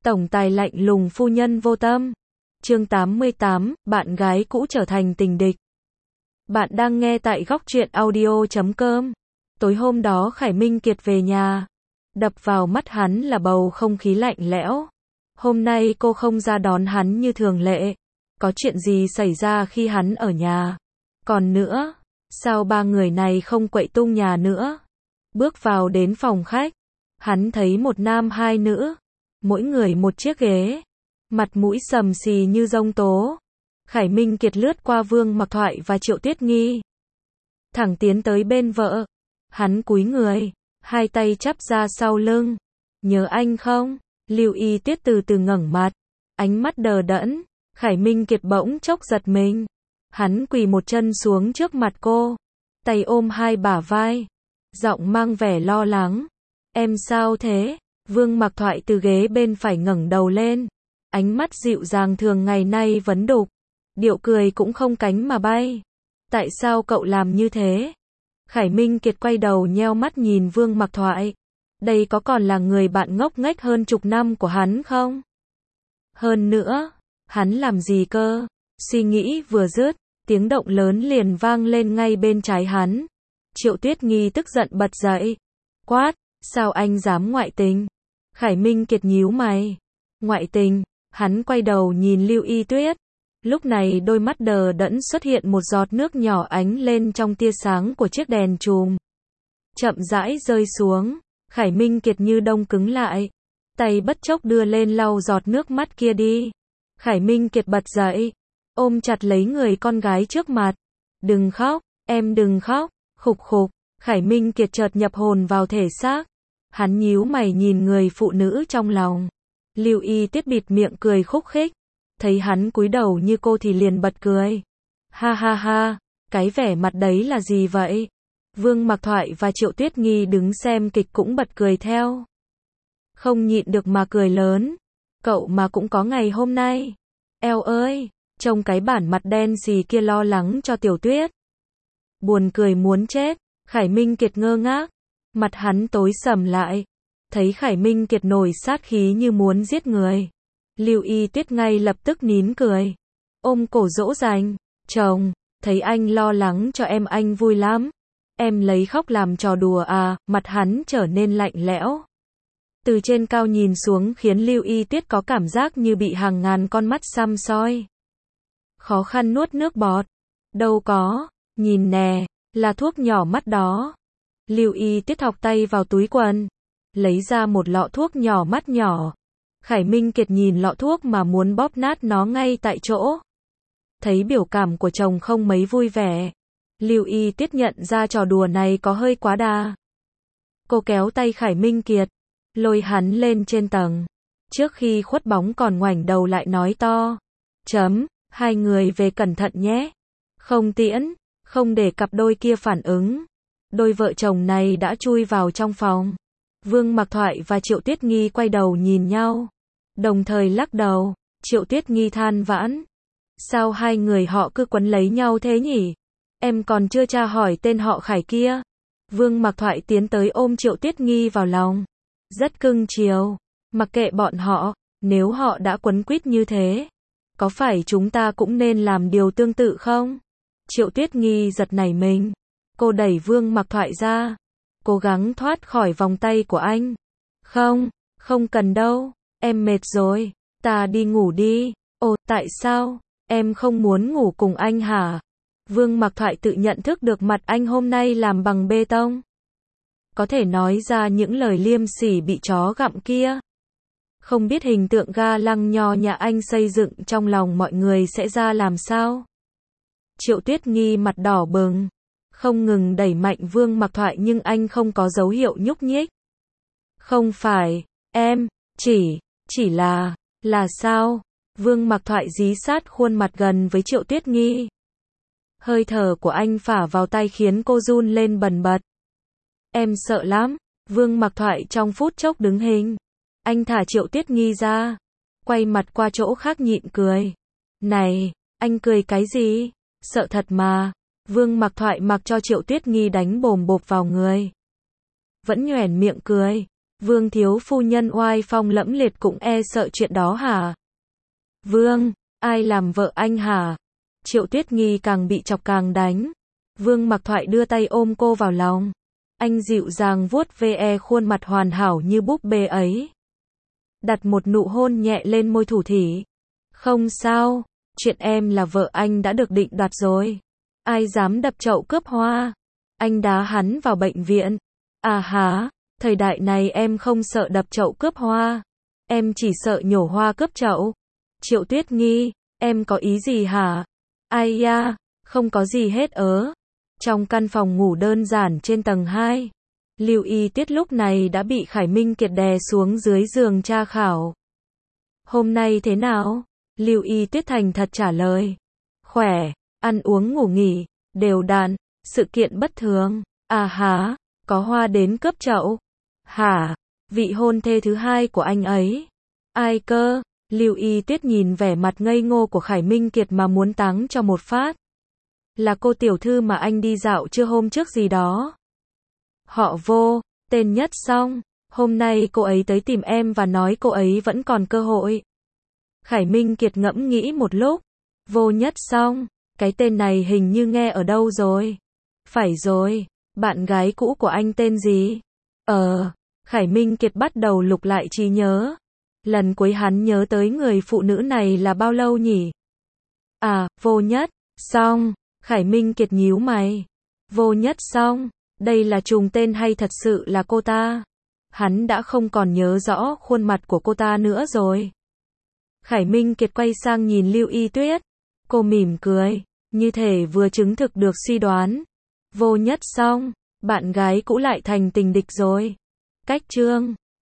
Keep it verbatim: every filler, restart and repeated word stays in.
Tổng tài lạnh lùng phu nhân vô tâm. Chương tám mươi tám, bạn gái cũ trở thành tình địch. Bạn đang nghe tại góc truyện audio chấm com. Tối hôm đó Khải Minh Kiệt về nhà. Đập vào mắt hắn là bầu không khí lạnh lẽo. Hôm nay cô không ra đón hắn như thường lệ. Có chuyện gì xảy ra khi hắn ở nhà? Còn nữa, sao ba người này không quậy tung nhà nữa? Bước vào đến phòng khách, hắn thấy một nam hai nữ, mỗi người một chiếc ghế, mặt mũi sầm xì như giông tố. Khải Minh Kiệt lướt qua Vương Mặc Thoại và Triệu Tuyết Nghi, thẳng tiến tới bên vợ. Hắn cúi người, hai tay chắp ra sau lưng. Nhớ anh không? Lưu Y Tuyết từ từ ngẩng mặt, ánh mắt đờ đẫn. Khải Minh Kiệt bỗng chốc giật mình. Hắn quỳ một chân xuống trước mặt cô, tay ôm hai bả vai, giọng mang vẻ lo lắng. Em sao thế? Vương Mặc Thoại từ ghế bên phải ngẩng đầu lên, ánh mắt dịu dàng thường ngày nay vấn đục, điệu cười cũng không cánh mà bay. Tại sao cậu làm như thế? Khải Minh Kiệt quay đầu nheo mắt nhìn Vương Mặc Thoại. Đây có còn là người bạn ngốc nghếch hơn chục năm của hắn không? Hơn nữa, hắn làm gì cơ? Suy nghĩ vừa dứt, tiếng động lớn liền vang lên ngay bên trái hắn. Triệu Tuyết Nghi tức giận bật dậy, quát, sao anh dám ngoại tình? Khải Minh Kiệt nhíu mày. Ngoại tình? Hắn quay đầu nhìn Lưu Y Tuyết. Lúc này đôi mắt đờ đẫn xuất hiện một giọt nước nhỏ ánh lên trong tia sáng của chiếc đèn chùm. Chậm rãi rơi xuống. Khải Minh Kiệt như đông cứng lại, tay bất chốc đưa lên lau giọt nước mắt kia đi. Khải Minh Kiệt bật dậy, ôm chặt lấy người con gái trước mặt. Đừng khóc, em đừng khóc. Khục khục. Khải Minh Kiệt chợt nhập hồn vào thể xác. Hắn nhíu mày nhìn người phụ nữ trong lòng. Lưu Y Tuyết bịt miệng cười khúc khích, thấy hắn cúi đầu như cô thì liền bật cười. Ha ha ha, cái vẻ mặt đấy là gì vậy? Vương Mặc Thoại và Triệu Tuyết Nghi đứng xem kịch cũng bật cười theo. Không nhịn được mà cười lớn. Cậu mà cũng có ngày hôm nay. Eo ơi, trông cái bản mặt đen xì kia lo lắng cho Tiểu Tuyết. Buồn cười muốn chết. Khải Minh Kiệt ngơ ngác, mặt hắn tối sầm lại. Thấy Khải Minh Kiệt nổi sát khí như muốn giết người, Lưu Y Tuyết ngay lập tức nín cười, ôm cổ dỗ dành. Chồng, thấy anh lo lắng cho em anh vui lắm. Em lấy khóc làm trò đùa à? Mặt hắn trở nên lạnh lẽo. Từ trên cao nhìn xuống khiến Lưu Y Tuyết có cảm giác như bị hàng ngàn con mắt săm soi. Khó khăn nuốt nước bọt. Đâu có, nhìn nè, là thuốc nhỏ mắt đó. Lưu Y Tuyết thọc tay vào túi quần, lấy ra một lọ thuốc nhỏ mắt nhỏ. Khải Minh Kiệt nhìn lọ thuốc mà muốn bóp nát nó ngay tại chỗ. Thấy biểu cảm của chồng không mấy vui vẻ, Lưu Y Tuyết nhận ra trò đùa này có hơi quá đà. Cô kéo tay Khải Minh Kiệt, lôi hắn lên trên tầng. Trước khi khuất bóng còn ngoảnh đầu lại nói to. Chấm, hai người về cẩn thận nhé. Không tiễn, không để cặp đôi kia phản ứng. Đôi vợ chồng này đã chui vào trong phòng. Vương Mặc Thoại và Triệu Tuyết Nghi quay đầu nhìn nhau, đồng thời lắc đầu. Triệu Tuyết Nghi than vãn. Sao hai người họ cứ quấn lấy nhau thế nhỉ? Em còn chưa tra hỏi tên họ Khải kia. Vương Mặc Thoại tiến tới ôm Triệu Tuyết Nghi vào lòng, rất cưng chiều. Mặc kệ bọn họ, nếu họ đã quấn quýt như thế, có phải chúng ta cũng nên làm điều tương tự không? Triệu Tuyết Nghi giật nảy mình. Cô đẩy Vương Mặc Thoại ra, cố gắng thoát khỏi vòng tay của anh. Không, không cần đâu, em mệt rồi, ta đi ngủ đi. Ồ, tại sao? Em không muốn ngủ cùng anh hả? Vương Mặc Thoại tự nhận thức được mặt anh hôm nay làm bằng bê tông, có thể nói ra những lời liêm sỉ bị chó gặm kia. Không biết hình tượng ga lăng nho nhà anh xây dựng trong lòng mọi người sẽ ra làm sao? Triệu Tuyết Nghi mặt đỏ bừng, không ngừng đẩy mạnh Vương Mặc Thoại nhưng anh không có dấu hiệu nhúc nhích. Không phải, em, chỉ, chỉ là, là sao? Vương Mặc Thoại dí sát khuôn mặt gần với Triệu Tuyết Nghi. Hơi thở của anh phả vào tay khiến cô run lên bần bật. Em sợ lắm. Vương Mặc Thoại trong phút chốc đứng hình. Anh thả Triệu Tuyết Nghi ra, quay mặt qua chỗ khác nhịn cười. Này, anh cười cái gì? Sợ thật mà. Vương Mặc Thoại mặc cho Triệu Tuyết Nghi đánh bồm bộp vào người, vẫn nhoẻn miệng cười. Vương thiếu phu nhân oai phong lẫm liệt cũng e sợ chuyện đó hả? Vương, ai làm vợ anh hả? Triệu Tuyết Nghi càng bị chọc càng đánh. Vương Mặc Thoại đưa tay ôm cô vào lòng. Anh dịu dàng vuốt ve khuôn mặt hoàn hảo như búp bê ấy. Đặt một nụ hôn nhẹ lên môi thủ thỉ. Không sao, chuyện em là vợ anh đã được định đoạt rồi. Ai dám đập chậu cướp hoa? Anh đá hắn vào bệnh viện. À hả, thời đại này em không sợ đập chậu cướp hoa. Em chỉ sợ nhổ hoa cướp chậu. Triệu Tuyết Nghi, em có ý gì hả? Ai da, không có gì hết ớ. Trong căn phòng ngủ đơn giản trên tầng hai, Lưu Y Tiết lúc này đã bị Khải Minh Kiệt đè xuống dưới giường tra khảo. Hôm nay thế nào? Lưu Y Tiết thành thật trả lời. Khỏe, ăn uống ngủ nghỉ, đều đặn, sự kiện bất thường. À hả, có hoa đến cướp chậu. Hả, vị hôn thê thứ hai của anh ấy. Ai cơ? Lưu Y Tuyết nhìn vẻ mặt ngây ngô của Khải Minh Kiệt mà muốn táng cho một phát. Là cô tiểu thư mà anh đi dạo trưa hôm trước gì đó. Họ Vô, tên Nhất Song. Hôm nay cô ấy tới tìm em và nói cô ấy vẫn còn cơ hội. Khải Minh Kiệt ngẫm nghĩ một lúc. Vô Nhất Song, cái tên này hình như nghe ở đâu rồi. Phải rồi, bạn gái cũ của anh tên gì? Ờ, Khải Minh Kiệt bắt đầu lục lại trí nhớ. Lần cuối hắn nhớ tới người phụ nữ này là bao lâu nhỉ? À, Vô Nhất Song. Khải Minh Kiệt nhíu mày. Vô Nhất Song, đây là trùng tên hay thật sự là cô ta? Hắn đã không còn nhớ rõ khuôn mặt của cô ta nữa rồi. Khải Minh Kiệt quay sang nhìn Lưu Y Tuyết. Cô mỉm cười, như thể vừa chứng thực được suy đoán. Vô Nhất Song, bạn gái cũ lại thành tình địch rồi. Cách chương